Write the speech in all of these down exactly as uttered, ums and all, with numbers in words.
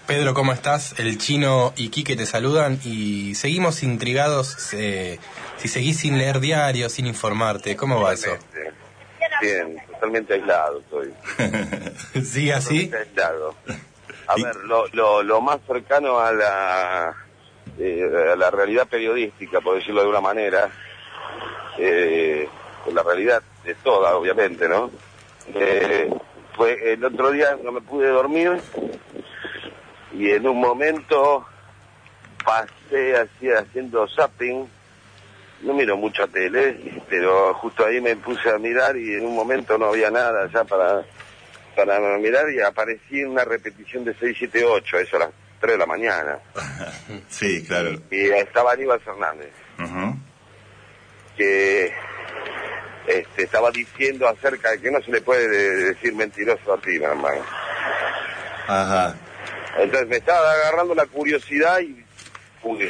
Pedro, ¿cómo estás? El Chino y Quique te saludan y seguimos intrigados eh, si seguís sin leer diarios, sin informarte. ¿Cómo va eso? Bien, totalmente aislado estoy. ¿Sigue así? Totalmente aislado. A ver, lo, lo, lo más cercano a la, eh, a la realidad periodística, por decirlo de una manera, eh, la realidad de toda, obviamente, ¿no? Eh, fue el otro día no me pude dormir y en un momento pasé así haciendo zapping. No miro mucha tele, pero justo ahí me puse a mirar y en un momento no había nada ya para para mirar y aparecí en una repetición de seis siete ocho, eso a las tres de la mañana. Sí, claro. Y, y estaba Aníbal Fernández, Uh-huh. que este, estaba diciendo acerca de que no se le puede decir mentiroso a ti, nada más. Ajá. Entonces me estaba agarrando la curiosidad y fugué.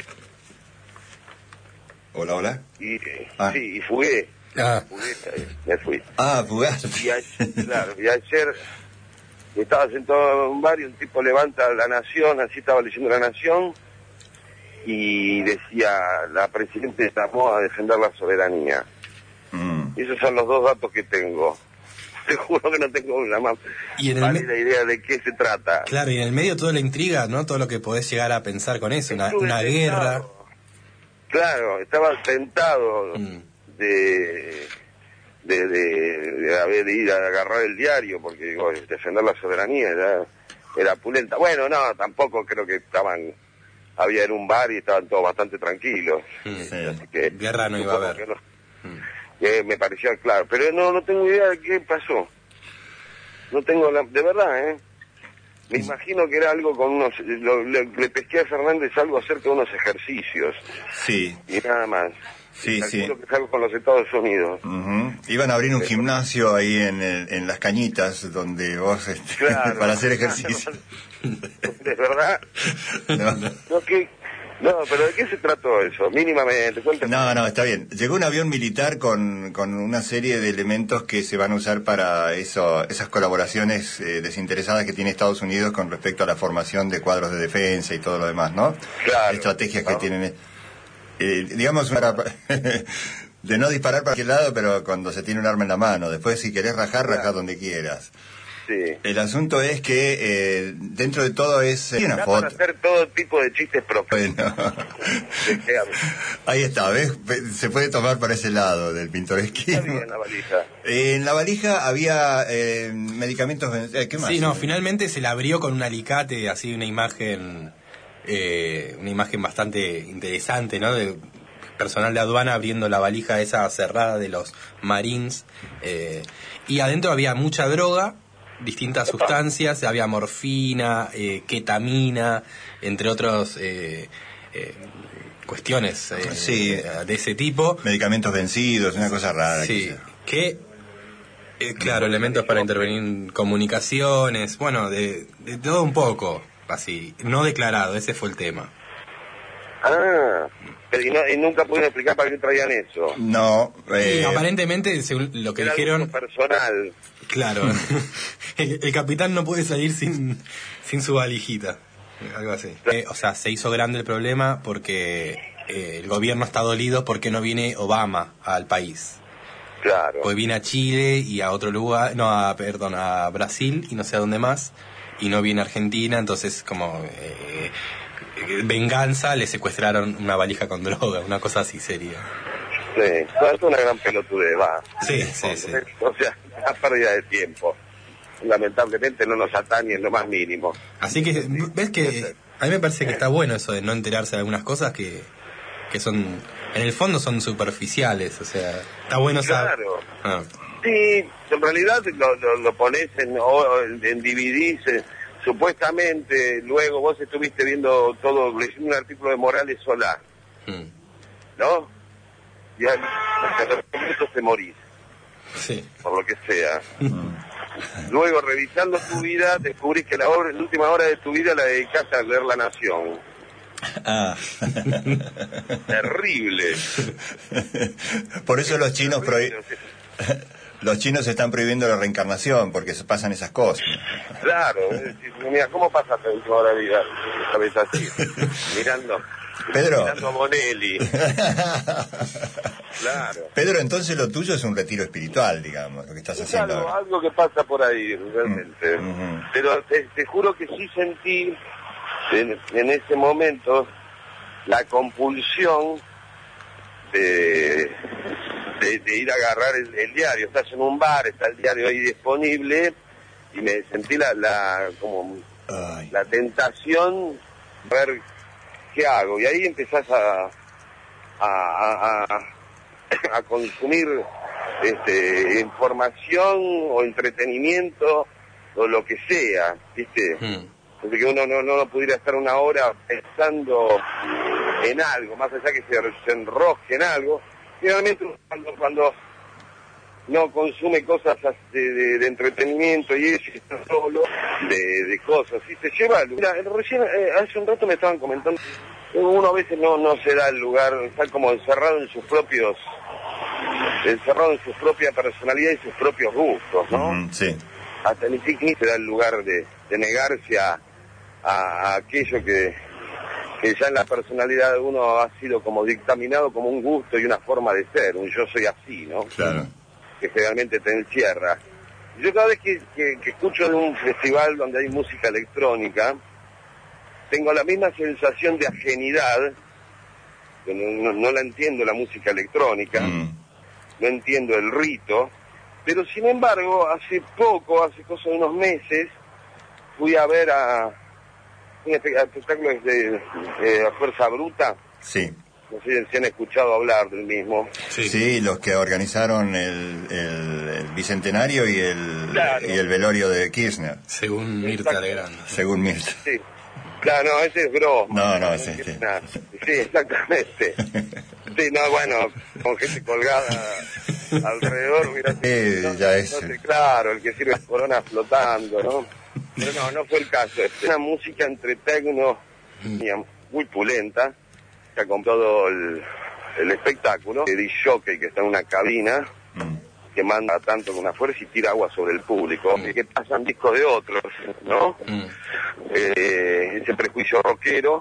Hola, hola. Y, Ah. Sí, y fugué. Ah. Fugué, me fui. Ah, fugaste. Y ayer, claro, y ayer estaba sentado en un bar y un tipo levanta La Nación, así estaba leyendo La Nación, y decía, la Presidenta llamó a defender la soberanía. Mm. Y esos son los dos datos que tengo. Te juro que no tengo una más Y en el válida me- idea de qué se trata. Claro, y en el medio toda la intriga, ¿no? Todo lo que podés llegar a pensar con eso, una, Estuve una tentado. guerra. Claro, estaba tentado Mm. de, de, de, de haber ido a agarrar el diario, porque digo, defender la soberanía era, era pulenta. Bueno, no, tampoco creo que estaban, había en un bar y estaban todos bastante tranquilos. Mm. Sí. Así que, Guerra no iba a supongo haber. que no. Mm. Eh, me parecía claro, pero no, no tengo idea de qué pasó. No tengo la, de verdad, ¿eh? Me imagino que era algo con unos, lo- le, le pesqué a Fernández algo acerca de unos ejercicios Sí, y nada más. sí, Y sí. calculo que es algo con los Estados Unidos. Ujú. Iban a abrir un gimnasio ahí en, el- en Las Cañitas, donde vos, este, Claro. para hacer ejercicio. ¿De verdad? No. No, ¿qué? No, pero ¿de qué se trató eso? Mínimamente, cuéntame. No, no, está bien. Llegó un avión militar con, con una serie de elementos que se van a usar para eso, esas colaboraciones eh, desinteresadas que tiene Estados Unidos con respecto a la formación de cuadros de defensa y todo lo demás, ¿no? Claro. Estrategias ¿no? que tienen, eh, digamos, para, de no disparar para cualquier lado, pero cuando se tiene un arma en la mano. Después, si querés rajar, Claro. rajá donde quieras. Sí. El asunto es que eh, dentro de todo es eh, una Da para foto. hacer todo tipo de chistes propios. Bueno, De- ahí está, ¿ves? Se puede tomar para ese lado del Está pintoresquismo. bien la valija. Eh, en la valija había eh, medicamentos... eh, ¿Qué más? Sí, no, finalmente se la abrió con un alicate, así una imagen, eh, una imagen bastante interesante, ¿no? De personal de aduana abriendo la valija esa cerrada de los Marines, eh, y adentro había mucha droga, distintas sustancias, había morfina, eh, ketamina, entre otros eh, eh, cuestiones eh, Sí. de ese tipo. Medicamentos vencidos, una cosa rara. Sí, quizá. que, eh, claro, elementos para intervenir en comunicaciones, bueno, de, de todo un poco, así, no declarado, ese fue el tema. Ah, pero y, no, y nunca pudieron explicar para qué traían eso. No, eh, Y aparentemente, según lo que Era dijeron, algo personal. claro, el, el capitán no puede salir sin, sin su valijita, algo así. Eh, o sea, se hizo grande el problema porque eh, el gobierno está dolido porque no viene Obama al país. Claro. Pues viene a Chile y a otro lugar, no, a, perdón, a Brasil y no sé a dónde más, y no viene a Argentina, entonces como eh, eh, venganza le secuestraron una valija con droga, una cosa así sería. Sí, no, es una gran pelotudez, va. Sí, sí, sí. O sea, una pérdida de tiempo. Lamentablemente no nos atañe en lo más mínimo. Así que, ves que a mí me parece que está bueno eso de no enterarse de algunas cosas que, que son, en el fondo son superficiales, o sea, está bueno saber. Claro. Ah. Sí, en realidad lo, lo, lo pones en, o- en D V Ds, eh, supuestamente, luego vos estuviste viendo todo, leyendo un artículo de Morales Solá, Mm. ¿no? Y a a los minutos te morís, Sí. por lo que sea. Luego, revisando tu vida, descubrís que la, hora, la última hora de tu vida la dedicaste a leer La Nación. ah. Terrible. Por eso los chinos prohí- Terrible. Los chinos están prohibiendo la reencarnación porque se pasan esas cosas. Claro, es decir, mira, ¿cómo pasa toda la vida? ¿Sabes así? Mirando, Pedro. mirando a Bonelli. Claro. Pedro, entonces lo tuyo es un retiro espiritual, digamos, lo que estás es haciendo algo, ahora. algo que pasa por ahí, realmente. Mm, uh-huh. Pero te, te juro que sí sentí en, en ese momento la compulsión de, de, de ir a agarrar el, el diario. Estás en un bar, está el diario ahí disponible y me sentí la, la como Ay. la tentación de ver qué hago. Y ahí empezás a a, a, a, a consumir este, información o entretenimiento o lo que sea, ¿viste? Mm. Desde que uno no, no pudiera estar una hora pensando en algo, más allá que se, se enrosque en algo. Generalmente cuando, cuando no consume cosas de, de, de entretenimiento y eso, y está solo de, de cosas, y se lleva al lugar. Recién, eh, hace un rato me estaban comentando, uno a veces no, no se da el lugar, está como encerrado en sus propios, encerrado en su propia personalidad y sus propios gustos, ¿no? Mm, sí. Hasta ni siquiera se da el lugar de, de negarse a, a, a aquello que, que ya en la personalidad de uno ha sido como dictaminado como un gusto y una forma de ser, un yo soy así, ¿no? Claro. Que generalmente te encierra. Yo cada vez que, que, que escucho de un festival donde hay música electrónica, tengo la misma sensación de ajenidad, que no, no, no la entiendo la música electrónica, mm. no entiendo el rito, pero sin embargo, hace poco, hace cosa de unos meses, fui a ver a un espectáculo de eh, Fuerza Bruta. Sí. No sé si han escuchado hablar del mismo. Sí, sí, los que organizaron el, el, el bicentenario y el, claro. y el velorio de Kirchner. Según Mirta Legrand. Según Mirta. Sí. Claro, no, ese es Gross. No, no, ese es. Sí. sí, exactamente. Sí, no, bueno, con gente colgada alrededor, mira. Sí, no, ya no, es. No sé, claro, el que sirve corona flotando, ¿no? Pero no, no fue el caso. Es una música entre tecno y muy pulenta, que con todo el, el espectáculo, el disc jockey que está en una cabina, mm. que manda tanto con una fuerza y tira agua sobre el público, mm. y que pasan discos de otros, ¿no? Mm. Eh, ese prejuicio rockero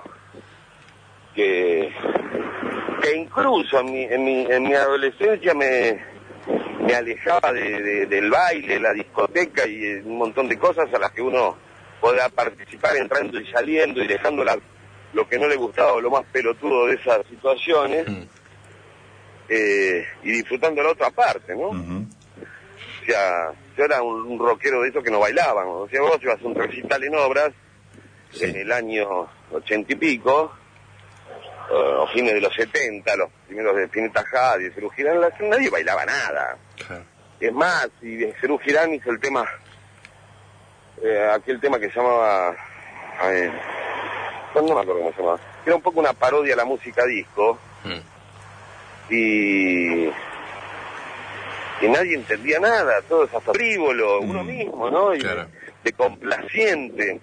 que, que incluso en mi, en mi, en mi adolescencia me, me alejaba de, de, del baile, la discoteca y un montón de cosas a las que uno podrá participar entrando y saliendo y dejando la, lo que no le gustaba o lo más pelotudo de esas situaciones, mm. eh, y disfrutando la otra parte, ¿no? Uh-huh. O sea, yo era un, un rockero de esos que no bailaban. O sea, vos ibas a un recital en Obras, sí. en el año ochenta y pico, uh, o fines de los setenta, los primeros de Spinetta Jad y Serú Girán, nadie bailaba nada. Okay. Es más, y Serú Girán hizo el tema, eh, aquel tema que se llamaba, eh, no, no me acuerdo cómo se llamaba, era un poco una parodia a la música disco, mm. y... y nadie entendía nada, todo es hasta frívolo, mm. uno mismo, ¿no? Y claro. de, de complaciente,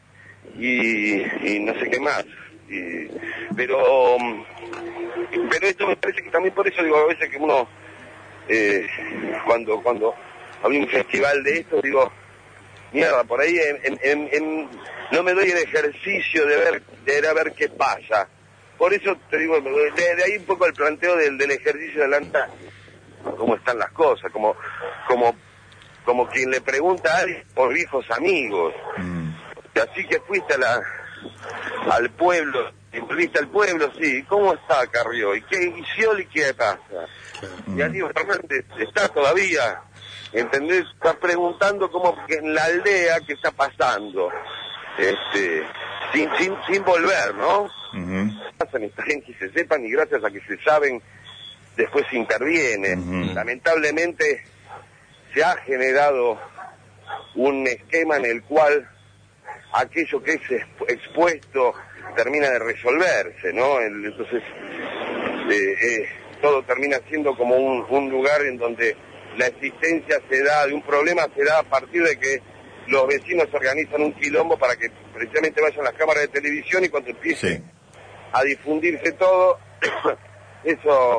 y, y no sé qué más. Y, pero pero esto me parece que también por eso digo, a veces que uno, eh, cuando cuando había un festival de esto, digo, mierda, por ahí en, en, en, no me doy el ejercicio de ver, de ir a ver qué pasa. Por eso te digo, de, de ahí un poco el planteo del, del ejercicio de la cómo están las cosas, como como como quien le pregunta a alguien por viejos amigos. Mm. Así que fuiste a la, al pueblo, y volviste al pueblo, sí, ¿cómo está Carrió? ¿Y qué y Scioli qué pasa? Mm. Y Aníbal Fernández está todavía, ¿entendés? Está preguntando como que en la aldea qué está pasando, este, sin sin sin volver, ¿no? Mm-hmm. Está bien que se sepan y gracias a que se saben después se interviene. Uh-huh. Lamentablemente se ha generado un esquema en el cual aquello que es expuesto termina de resolverse, ¿no? El, entonces eh, eh, todo termina siendo como un, un lugar en donde la existencia se da, de un problema se da a partir de que los vecinos organizan un quilombo para que precisamente vayan las cámaras de televisión y cuando empiece sí. a difundirse todo, eso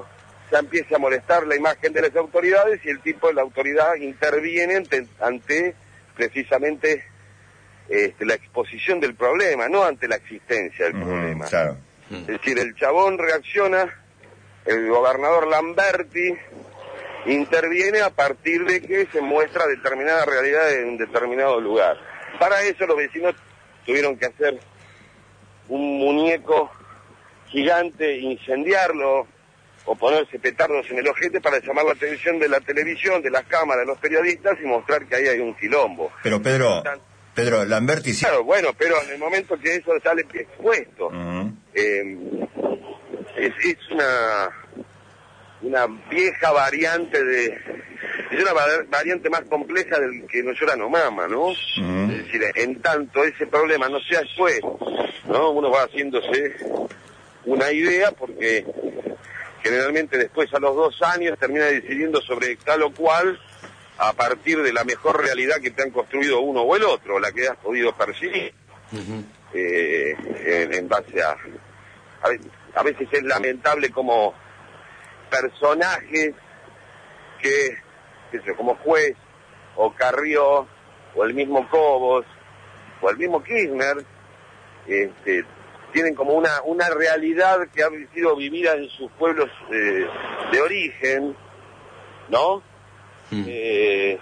ya empieza a molestar la imagen de las autoridades y el tipo de la autoridad interviene ante, ante precisamente este, la exposición del problema, no ante la existencia del Mm, problema. claro. Es decir, el chabón reacciona, el gobernador Lamberti interviene a partir de que se muestra determinada realidad en un determinado lugar. Para eso los vecinos tuvieron que hacer un muñeco gigante, incendiarlo o ponerse petardos en el ojete para llamar la atención de la televisión, de las cámaras, de los periodistas y mostrar que ahí hay un quilombo. Pero Pedro, Pedro, Lamberti sí. Claro, bueno, pero en el momento que eso sale expuesto, Uh-huh. eh, es, es una una vieja variante de es una variante más compleja del que no llora no mama, ¿no? Uh-huh. Es decir, en tanto ese problema no sea expuesto, ¿no? Uno va haciéndose una idea porque generalmente después a los dos años termina decidiendo sobre tal o cual a partir de la mejor realidad que te han construido uno o el otro, la que has podido percibir. Uh-huh. eh, en, en base a, a veces, a veces es lamentable como personajes que, qué sé, como Juez o Carrió o el mismo Cobos o el mismo Kirchner este, tienen como una una realidad que ha sido vivida en sus pueblos eh, de origen, ¿no? Mm. Eh,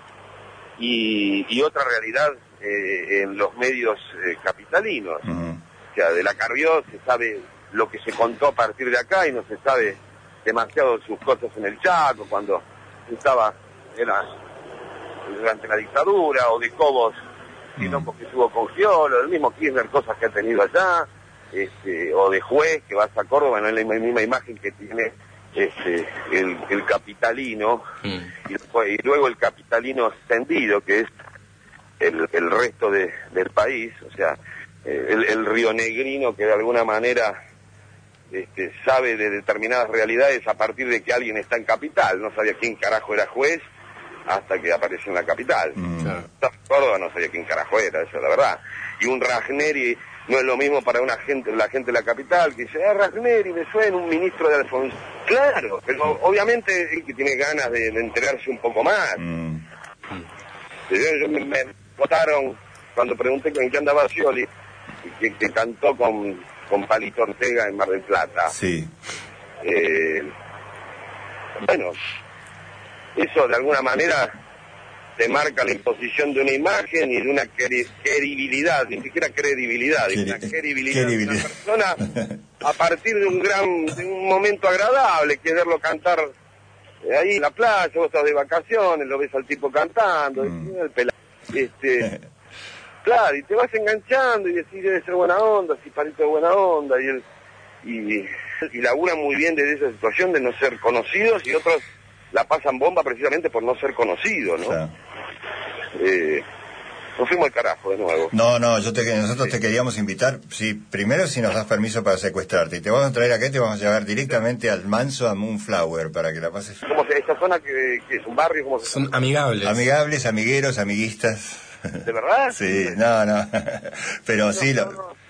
y, y otra realidad eh, en los medios eh, capitalinos. Uh-huh. O sea, de la Carrió se sabe lo que se contó a partir de acá y no se sabe demasiado sus cosas en el Chaco, cuando estaba era durante la dictadura, o de Cobos, sino porque estuvo con Giolo, el mismo Kirchner, cosas que ha tenido allá, este, o de Juez, que vas a Córdoba, no es la misma imagen que tiene este, el, el capitalino, mm. y, y luego el capitalino extendido, que es el, el resto de, del país, o sea, el, el rionegrino que de alguna manera este, sabe de determinadas realidades a partir de que alguien está en capital, no sabía quién carajo era Juez, hasta que apareció en la capital. Mm. Córdoba no sabía quién carajo era, eso es la verdad. Y un Ragneri no es lo mismo para una gente, la gente de la capital, que dice, ah, Ragneri, me suena un ministro de Alfonso. Claro, pero obviamente es que tiene ganas de, de enterarse un poco más. Mm. Yo, yo me, me votaron cuando pregunté en qué andaba Scioli, que, que cantó con, con Palito Ortega en Mar del Plata. Sí. Eh, bueno, eso de alguna manera te marca la imposición de una imagen y de una credibilidad, ni siquiera credibilidad, de una credibilidad de una persona a partir de un gran, de un momento agradable, que es verlo cantar ahí en la playa, vos estás de vacaciones, lo ves al tipo cantando, mm. el pelado, este, claro, y te vas enganchando y decís, debe ser buena onda, si Palito es buena onda, y él, y, y labura muy bien desde esa situación de no ser conocidos, y otros la pasan bomba precisamente por no ser conocido, ¿no? O sea. Eh, nos fuimos al carajo de nuevo. No, no, yo te, nosotros sí. te queríamos invitar, sí, primero si nos das permiso para secuestrarte, y te vamos a traer acá y te vamos a llevar directamente al Manso, a Moonflower, para que la pases. ¿Cómo se, esta zona que, que es un barrio? ¿Cómo se Son llama? amigables. Amigables, amigueros, amiguistas. ¿De verdad? Sí, no, no, pero no, sí no, lo... No.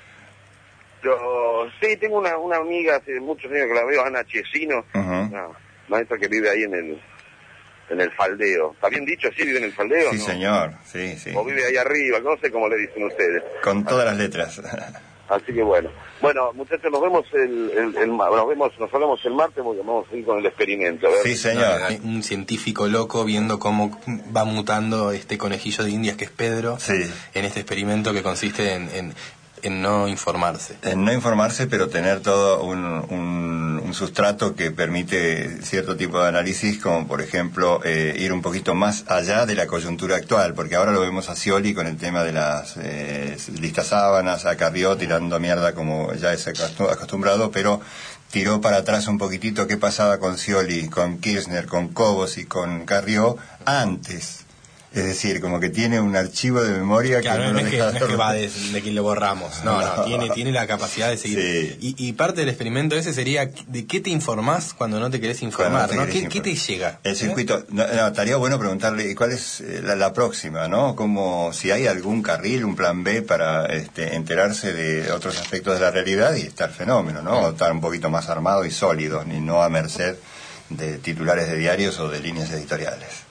Yo, sí, tengo una, una amiga hace muchos años que la veo, Ana Chesino, uh-huh. no, maestra que vive ahí en el en el Faldeo. ¿Está bien dicho? ¿Sí vive en el Faldeo? Sí, ¿no? señor, sí, sí. O vive ahí arriba, no sé cómo le dicen ustedes. Con todas las letras. Así que bueno. Bueno, muchachos, nos vemos el, el, el nos vemos, nos hablamos el martes porque vamos a ir con el experimento. A ver. Sí, señor. No, hay un científico loco viendo cómo va mutando este conejillo de Indias que es Pedro, sí. en este experimento que consiste en, en, en no informarse. En no informarse, pero tener todo un, un, un sustrato que permite cierto tipo de análisis, como por ejemplo eh, ir un poquito más allá de la coyuntura actual, porque ahora lo vemos a Scioli con el tema de las eh, listas sábanas, a Carrió tirando mierda como ya es acostumbrado, pero tiró para atrás un poquitito qué pasaba con Scioli, con Kirchner, con Cobos y con Carrió antes. Es decir, como que tiene un archivo de memoria claro, que no, no, lo es, que, no es que va de, de que lo borramos, no, no, no tiene, tiene la capacidad de seguir. Sí. Y, y parte del experimento ese sería de qué te informás cuando no te querés informar, no, te ¿no? ¿Qué, informar. ¿Qué te llega? El circuito, no, no, estaría bueno preguntarle cuál es la, la próxima, ¿no? Como si hay algún carril, un plan B para este, enterarse de otros aspectos de la realidad y estar fenómeno, ¿no? O estar un poquito más armado y sólido, ni no a merced de titulares de diarios o de líneas editoriales.